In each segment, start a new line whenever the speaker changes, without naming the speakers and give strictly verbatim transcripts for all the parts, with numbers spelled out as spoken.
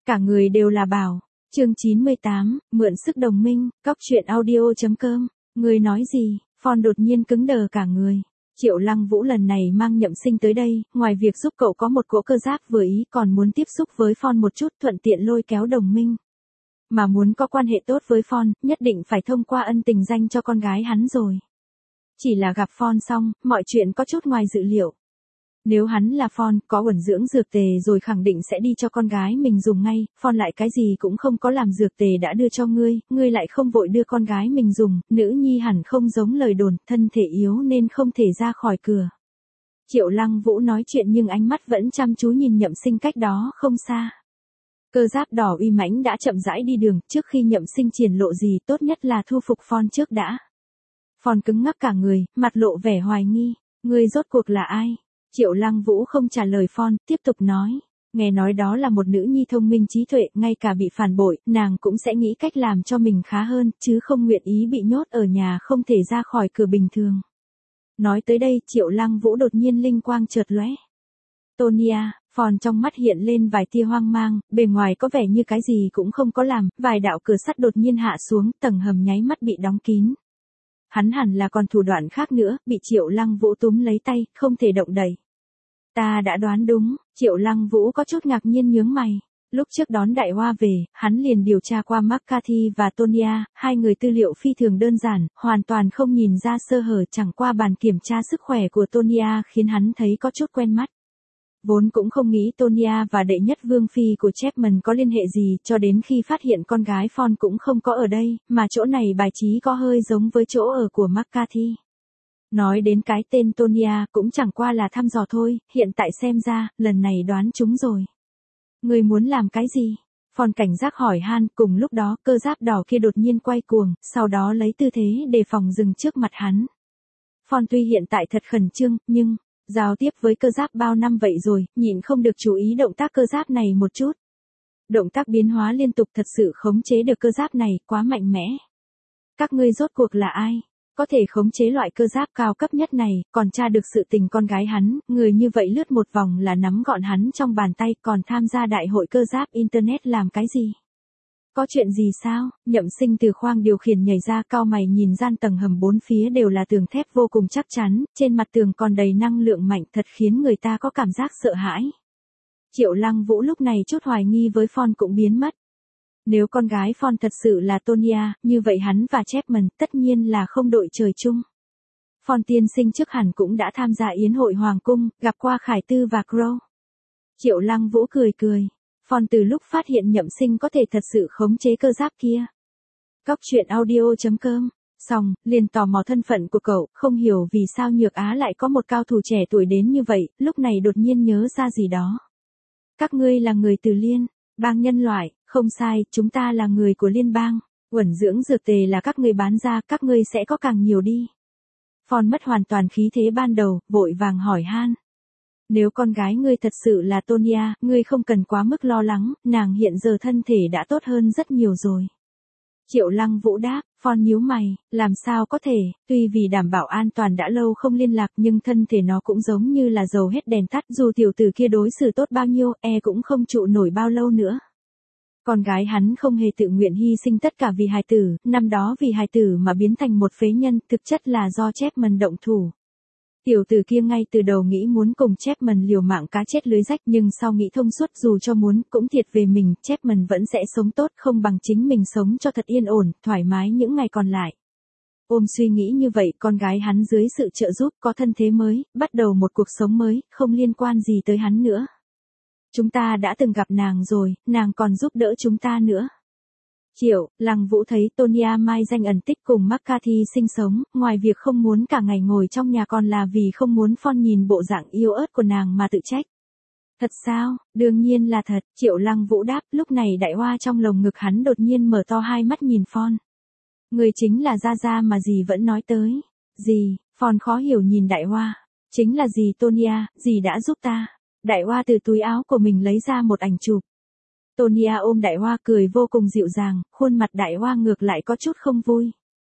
Cả người đều là bảo. Chương chín mươi tám, mượn sức đồng minh, cóc truyện audio.com. Người nói gì? Phong đột nhiên cứng đờ cả người. Triệu Lăng Vũ lần này mang Nhậm Sinh tới đây, ngoài việc giúp cậu có một cỗ cơ giáp vừa ý còn muốn tiếp xúc với Phong một chút thuận tiện lôi kéo đồng minh. Mà muốn có quan hệ tốt với Phong, nhất định phải thông qua ân tình danh cho con gái hắn rồi. Chỉ là gặp Phong xong, mọi chuyện có chút ngoài dự liệu. Nếu hắn là Phong, có uẩn dưỡng dược tề rồi khẳng định sẽ đi cho con gái mình dùng ngay, Phong lại cái gì cũng không có làm dược tề đã đưa cho ngươi, ngươi lại không vội đưa con gái mình dùng, nữ nhi hẳn không giống lời đồn, thân thể yếu nên không thể ra khỏi cửa. Triệu Lăng Vũ nói chuyện nhưng ánh mắt vẫn chăm chú nhìn Nhậm Sinh cách đó không xa. Cơ giáp đỏ uy mãnh đã chậm rãi đi đường, trước khi Nhậm Sinh triển lộ gì tốt nhất là thu phục Phong trước đã. Phong cứng ngắc cả người, mặt lộ vẻ hoài nghi, ngươi rốt cuộc là ai? Triệu Lăng Vũ không trả lời Phong, tiếp tục nói, nghe nói đó là một nữ nhi thông minh trí tuệ, ngay cả bị phản bội, nàng cũng sẽ nghĩ cách làm cho mình khá hơn, chứ không nguyện ý bị nhốt ở nhà không thể ra khỏi cửa bình thường. Nói tới đây, Triệu Lăng Vũ đột nhiên linh quang chợt lóe. Tonya, Phong trong mắt hiện lên vài tia hoang mang, bề ngoài có vẻ như cái gì cũng không có làm, vài đạo cửa sắt đột nhiên hạ xuống, tầng hầm nháy mắt bị đóng kín. Hắn hẳn là còn thủ đoạn khác nữa, bị Triệu Lăng Vũ túm lấy tay, không thể động đậy. Ta đã đoán đúng, Triệu Lăng Vũ có chút ngạc nhiên nhướng mày. Lúc trước đón Đại Hoa về, hắn liền điều tra qua McCarthy và Tonya, hai người tư liệu phi thường đơn giản, hoàn toàn không nhìn ra sơ hở, chẳng qua bàn kiểm tra sức khỏe của Tonya khiến hắn thấy có chút quen mắt. Vốn cũng không nghĩ Tonya và đệ nhất vương phi của Chapman có liên hệ gì, cho đến khi phát hiện con gái Phong cũng không có ở đây, mà chỗ này bài trí có hơi giống với chỗ ở của McCarthy. Nói đến cái tên Tonya cũng chẳng qua là thăm dò thôi, hiện tại xem ra, lần này đoán trúng rồi. Người muốn làm cái gì? Phong cảnh giác hỏi han, cùng lúc đó cơ giáp đỏ kia đột nhiên quay cuồng, sau đó lấy tư thế đề phòng dừng trước mặt hắn. Phong tuy hiện tại thật khẩn trương, nhưng giao tiếp với cơ giáp bao năm vậy rồi, nhịn không được chú ý động tác cơ giáp này một chút. Động tác biến hóa liên tục thật sự khống chế được cơ giáp này, quá mạnh mẽ. Các ngươi rốt cuộc là ai? Có thể khống chế loại cơ giáp cao cấp nhất này, còn tra được sự tình con gái hắn, người như vậy lướt một vòng là nắm gọn hắn trong bàn tay, còn tham gia đại hội cơ giáp Internet làm cái gì? Có chuyện gì sao? Nhậm Sinh từ khoang điều khiển nhảy ra, cau mày nhìn gian tầng hầm bốn phía đều là tường thép vô cùng chắc chắn, trên mặt tường còn đầy năng lượng mạnh thật khiến người ta có cảm giác sợ hãi. Triệu Lăng Vũ lúc này chút hoài nghi với Phong cũng biến mất. Nếu con gái Phong thật sự là Tonya, như vậy hắn và Chapman tất nhiên là không đội trời chung. Phong tiên sinh trước hẳn cũng đã tham gia yến hội Hoàng cung, gặp qua Khải Tư và Crow. Triệu Lăng Vũ cười cười. Phong từ lúc phát hiện Nhậm Sinh có thể thật sự khống chế cơ giáp kia. Cóc truyện audio.com. Xong, liền tò mò thân phận của cậu, không hiểu vì sao Nhược Á lại có một cao thủ trẻ tuổi đến như vậy, lúc này đột nhiên nhớ ra gì đó. Các ngươi là người từ Liên bang nhân loại, không sai, chúng ta là người của liên bang. Uẩn dưỡng dược tề là các ngươi bán ra, các ngươi sẽ có càng nhiều đi. Phong mất hoàn toàn khí thế ban đầu, vội vàng hỏi han. Nếu con gái ngươi thật sự là Tonya, ngươi không cần quá mức lo lắng, nàng hiện giờ thân thể đã tốt hơn rất nhiều rồi. Triệu Lăng Vũ đáp, Phong nhíu mày, làm sao có thể, tuy vì đảm bảo an toàn đã lâu không liên lạc nhưng thân thể nó cũng giống như là dầu hết đèn tắt, dù tiểu tử kia đối xử tốt bao nhiêu, e cũng không trụ nổi bao lâu nữa. Con gái hắn không hề tự nguyện hy sinh tất cả vì hài tử, năm đó vì hài tử mà biến thành một phế nhân, thực chất là do Chapman động thủ. Tiểu tử kia ngay từ đầu nghĩ muốn cùng Chapman liều mạng cá chết lưới rách, nhưng sau nghĩ thông suốt dù cho muốn cũng thiệt về mình, Chapman vẫn sẽ sống tốt không bằng chính mình sống cho thật yên ổn, thoải mái những ngày còn lại. Ôm suy nghĩ như vậy, con gái hắn dưới sự trợ giúp có thân thế mới, bắt đầu một cuộc sống mới, không liên quan gì tới hắn nữa. Chúng ta đã từng gặp nàng rồi, nàng còn giúp đỡ chúng ta nữa. Triệu Lăng Vũ thấy Tonya mai danh ẩn tích cùng McCarthy sinh sống, ngoài việc không muốn cả ngày ngồi trong nhà còn là vì không muốn Phong nhìn bộ dạng yêu ớt của nàng mà tự trách. Thật sao? Đương nhiên là thật, Triệu Lăng Vũ đáp, lúc này Đại Hoa trong lồng ngực hắn đột nhiên mở to hai mắt nhìn Phong. Người chính là Gia Gia mà dì vẫn nói tới. Dì? Phong khó hiểu nhìn Đại Hoa. Chính là dì Tonya, dì đã giúp ta. Đại Hoa từ túi áo của mình lấy ra một ảnh chụp. Tonya ôm Đại Hoa cười vô cùng dịu dàng, khuôn mặt Đại Hoa ngược lại có chút không vui.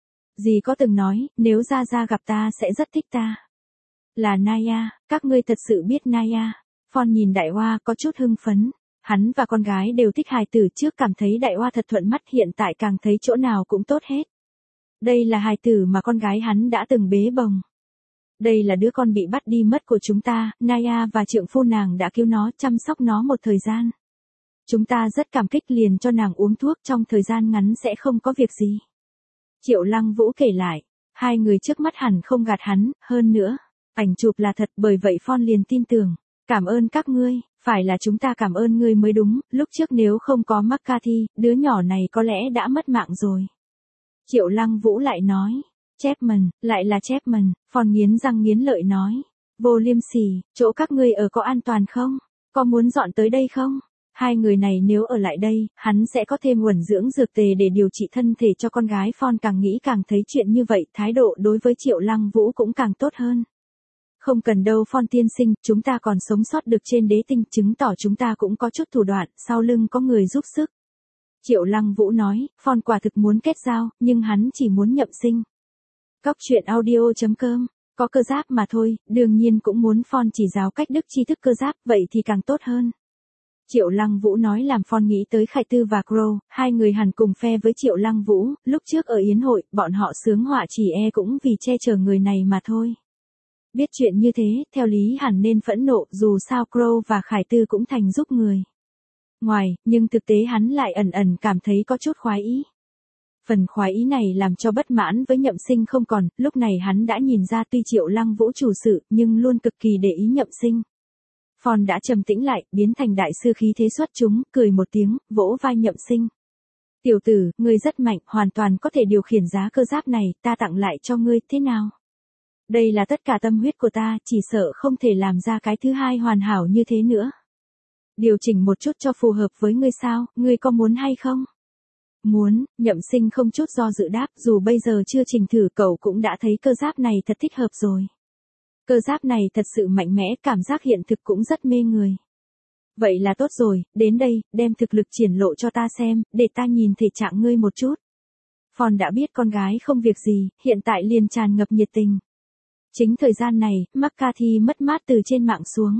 Dì có từng nói, nếu Gia Gia gặp ta sẽ rất thích ta. Là Naya, các ngươi thật sự biết Naya. Phong nhìn Đại Hoa có chút hưng phấn. Hắn và con gái đều thích hài tử, trước cảm thấy đại oa thật thuận mắt, hiện tại càng thấy chỗ nào cũng tốt hết. Đây là hài tử mà con gái hắn đã từng bế bồng. Đây là đứa con bị bắt đi mất của chúng ta, Naya và trượng phu nàng đã cứu nó, chăm sóc nó một thời gian. Chúng ta rất cảm kích, liền cho nàng uống thuốc, trong thời gian ngắn sẽ không có việc gì. Triệu Lăng Vũ kể lại, hai người trước mắt hẳn không gạt hắn, hơn nữa, ảnh chụp là thật, bởi vậy Phong liền tin tưởng. Cảm ơn các ngươi, phải là chúng ta cảm ơn ngươi mới đúng, lúc trước nếu không có McCarthy, đứa nhỏ này có lẽ đã mất mạng rồi. Triệu Lăng Vũ lại nói, Chapman, lại là Chapman, Phong nghiến răng nghiến lợi nói, vô liêm sỉ, chỗ các ngươi ở có an toàn không? Có muốn dọn tới đây không? Hai người này nếu ở lại đây, hắn sẽ có thêm nguồn dưỡng dược tề để điều trị thân thể cho con gái. Phong càng nghĩ càng thấy chuyện như vậy, thái độ đối với Triệu Lăng Vũ cũng càng tốt hơn. Không cần đâu Phong tiên sinh, chúng ta còn sống sót được trên đế tinh, chứng tỏ chúng ta cũng có chút thủ đoạn, sau lưng có người giúp sức. Triệu Lăng Vũ nói, Phong quả thực muốn kết giao, nhưng hắn chỉ muốn nhậm sinh. Cóc truyện audio chấm com, có cơ giáp mà thôi, đương nhiên cũng muốn Phong chỉ giáo cách đức tri thức cơ giáp, vậy thì càng tốt hơn. Triệu Lăng Vũ nói làm Phong nghĩ tới Khải Tư và Crow, hai người hẳn cùng phe với Triệu Lăng Vũ, lúc trước ở yến hội, bọn họ sướng họa chỉ e cũng vì che chở người này mà thôi. Biết chuyện như thế, theo lý hẳn nên phẫn nộ, dù sao Crow và Khải Tư cũng thành giúp người ngoài, nhưng thực tế hắn lại ẩn ẩn cảm thấy có chút khoái ý. Phần khoái ý này làm cho bất mãn với nhậm sinh không còn, lúc này hắn đã nhìn ra tuy Triệu Lăng Vũ chủ sự, nhưng luôn cực kỳ để ý nhậm sinh. Phong đã trầm tĩnh lại, biến thành đại sư khí thế xuất chúng, cười một tiếng, vỗ vai nhậm sinh. Tiểu tử, ngươi rất mạnh, hoàn toàn có thể điều khiển giá cơ giáp này, ta tặng lại cho ngươi, thế nào? Đây là tất cả tâm huyết của ta, chỉ sợ không thể làm ra cái thứ hai hoàn hảo như thế nữa. Điều chỉnh một chút cho phù hợp với ngươi sao, ngươi có muốn hay không? Muốn, nhậm sinh không chút do dự đáp, dù bây giờ chưa chỉnh thử cậu cũng đã thấy cơ giáp này thật thích hợp rồi. Cơ giáp này thật sự mạnh mẽ, cảm giác hiện thực cũng rất mê người. Vậy là tốt rồi, đến đây, đem thực lực triển lộ cho ta xem, để ta nhìn thể trạng ngươi một chút. Phong đã biết con gái không việc gì, hiện tại liền tràn ngập nhiệt tình. Chính thời gian này, McCarthy mất mát từ trên mạng xuống.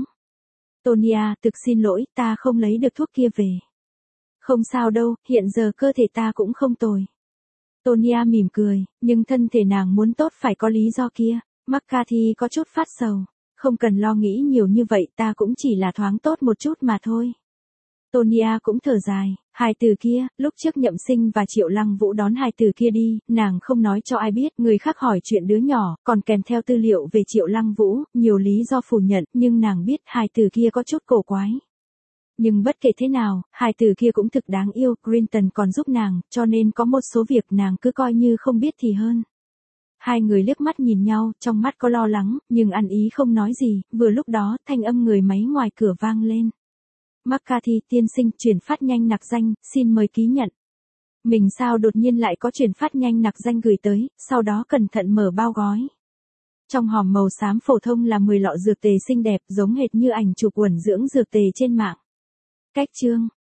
Tonya, thực xin lỗi, ta không lấy được thuốc kia về. Không sao đâu, hiện giờ cơ thể ta cũng không tồi. Tonya mỉm cười, nhưng thân thể nàng muốn tốt phải có lý do kia. McCarthy có chút phát sầu. Không cần lo nghĩ nhiều như vậy, ta cũng chỉ là thoáng tốt một chút mà thôi. Tonya cũng thở dài, hài tử kia, lúc trước nhậm sinh và Triệu Lăng Vũ đón hài tử kia đi, nàng không nói cho ai biết, người khác hỏi chuyện đứa nhỏ, còn kèm theo tư liệu về Triệu Lăng Vũ, nhiều lý do phủ nhận, nhưng nàng biết hài tử kia có chút cổ quái. Nhưng bất kể thế nào, hài tử kia cũng thực đáng yêu, Grinton còn giúp nàng, cho nên có một số việc nàng cứ coi như không biết thì hơn. Hai người liếc mắt nhìn nhau, trong mắt có lo lắng, nhưng ăn ý không nói gì, vừa lúc đó, thanh âm người máy ngoài cửa vang lên. McCarthy tiên sinh, chuyển phát nhanh nặc danh, xin mời ký nhận. Mình sao đột nhiên lại có chuyển phát nhanh nặc danh gửi tới, sau đó cẩn thận mở bao gói. Trong hòm màu xám phổ thông là mười lọ dược tề xinh đẹp, giống hệt như ảnh chụp quần dưỡng dược tề trên mạng. Cách chương